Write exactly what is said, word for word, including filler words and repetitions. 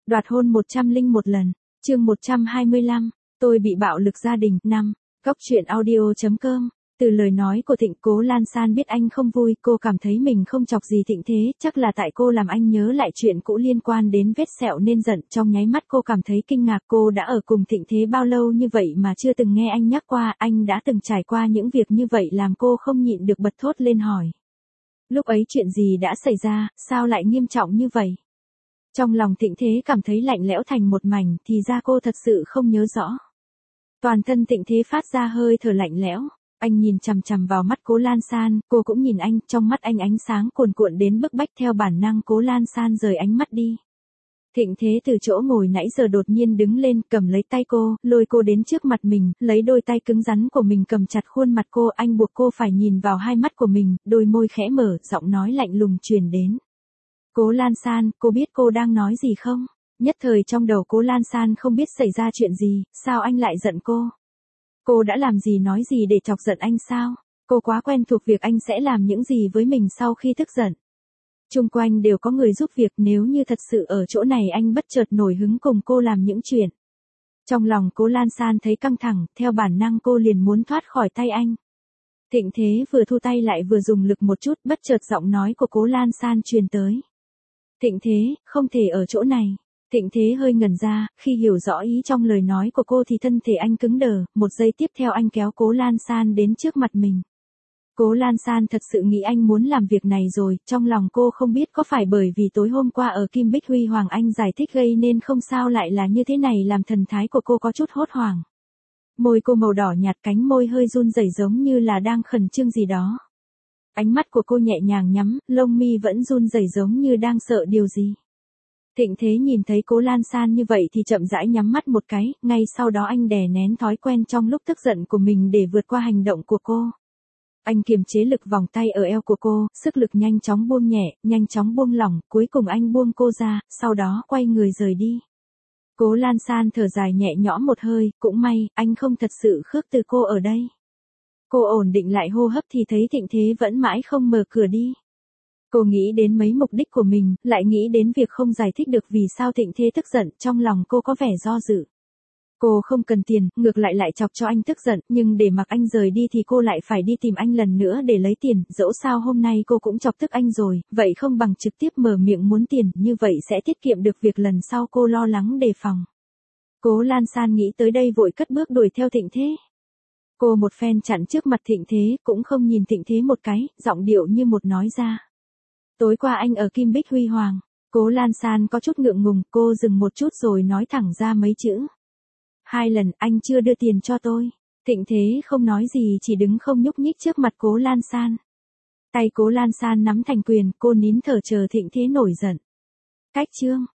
Đoạt hôn một trăm lẻ một lần, chương một trăm hai mươi lăm, tôi bị bạo lực gia đình, năm, góc truyện audio chấm com. Từ lời nói của Thịnh, Cố Lan San biết anh không vui, cô cảm thấy mình không chọc gì Thịnh thế, chắc là tại cô làm anh nhớ lại chuyện cũ liên quan đến vết sẹo nên giận. Trong nháy mắt cô cảm thấy kinh ngạc, cô đã ở cùng Thịnh thế bao lâu như vậy mà chưa từng nghe anh nhắc qua, anh đã từng trải qua những việc như vậy làm cô không nhịn được bật thốt lên hỏi. Lúc ấy chuyện gì đã xảy ra, sao lại nghiêm trọng như vậy? Trong lòng Thịnh thế cảm thấy lạnh lẽo thành một mảnh, thì ra cô thật sự không nhớ rõ. Toàn thân Thịnh thế phát ra hơi thở lạnh lẽo. Anh nhìn chằm chằm vào mắt Cố Lan San, cô cũng nhìn anh, trong mắt anh ánh sáng cuồn cuộn đến bức bách. Theo bản năng Cố Lan San rời ánh mắt đi. Thịnh thế từ chỗ ngồi nãy giờ đột nhiên đứng lên, cầm lấy tay cô, lôi cô đến trước mặt mình, lấy đôi tay cứng rắn của mình cầm chặt khuôn mặt cô. Anh buộc cô phải nhìn vào hai mắt của mình, đôi môi khẽ mở, giọng nói lạnh lùng truyền đến. Cố Lan San, cô biết cô đang nói gì không? Nhất thời trong đầu Cố Lan San không biết xảy ra chuyện gì, sao anh lại giận cô? Cô đã làm gì nói gì để chọc giận anh sao? Cô quá quen thuộc việc anh sẽ làm những gì với mình sau khi tức giận. Chung quanh đều có người giúp việc, nếu như thật sự ở chỗ này anh bất chợt nổi hứng cùng cô làm những chuyện. Trong lòng Cố Lan San thấy căng thẳng, theo bản năng cô liền muốn thoát khỏi tay anh. Thịnh thế vừa thu tay lại vừa dùng lực một chút, bất chợt giọng nói của Cố Lan San truyền tới. Thịnh thế, không thể ở chỗ này. Thịnh thế hơi ngẩn ra, khi hiểu rõ ý trong lời nói của cô thì thân thể anh cứng đờ, một giây tiếp theo anh kéo Cố Lan San đến trước mặt mình. Cố Lan San thật sự nghĩ anh muốn làm việc này rồi, trong lòng cô không biết có phải bởi vì tối hôm qua ở Kim Bích Huy Hoàng anh giải thích gây nên không sao lại là như thế này, làm thần thái của cô có chút hốt hoảng. Môi cô màu đỏ nhạt, cánh môi hơi run rẩy giống như là đang khẩn trương gì đó. Ánh mắt của cô nhẹ nhàng nhắm, lông mi vẫn run rẩy giống như đang sợ điều gì. Thịnh thế nhìn thấy Cố Lan San như vậy thì chậm rãi nhắm mắt một cái, ngay sau đó anh đè nén thói quen trong lúc tức giận của mình để vượt qua hành động của cô. Anh kiềm chế lực vòng tay ở eo của cô, sức lực nhanh chóng buông nhẹ, nhanh chóng buông lỏng, cuối cùng anh buông cô ra, sau đó quay người rời đi. Cố Lan San thở dài nhẹ nhõm một hơi, cũng may, anh không thật sự khước từ cô ở đây. Cô ổn định lại hô hấp thì thấy Thịnh thế vẫn mãi không mở cửa đi. Cô nghĩ đến mấy mục đích của mình, lại nghĩ đến việc không giải thích được vì sao Thịnh thế tức giận, trong lòng cô có vẻ do dự. Cô không cần tiền, ngược lại lại chọc cho anh tức giận, nhưng để mặc anh rời đi thì cô lại phải đi tìm anh lần nữa để lấy tiền, dẫu sao hôm nay cô cũng chọc tức anh rồi, vậy không bằng trực tiếp mở miệng muốn tiền, như vậy sẽ tiết kiệm được việc lần sau cô lo lắng đề phòng. Cố Lan San nghĩ tới đây vội cất bước đuổi theo Thịnh thế. Cô một phen chặn trước mặt Thịnh thế, cũng không nhìn Thịnh thế một cái, giọng điệu như một nói ra. Tối qua anh ở Kim Bích Huy Hoàng. Cố Lan San có chút ngượng ngùng, cô dừng một chút rồi nói thẳng ra mấy chữ. Hai lần anh chưa đưa tiền cho tôi. Thịnh thế không nói gì, chỉ đứng không nhúc nhích trước mặt Cố Lan San. Tay Cố Lan San nắm thành quyền, cô nín thở chờ Thịnh thế nổi giận. Cách chương.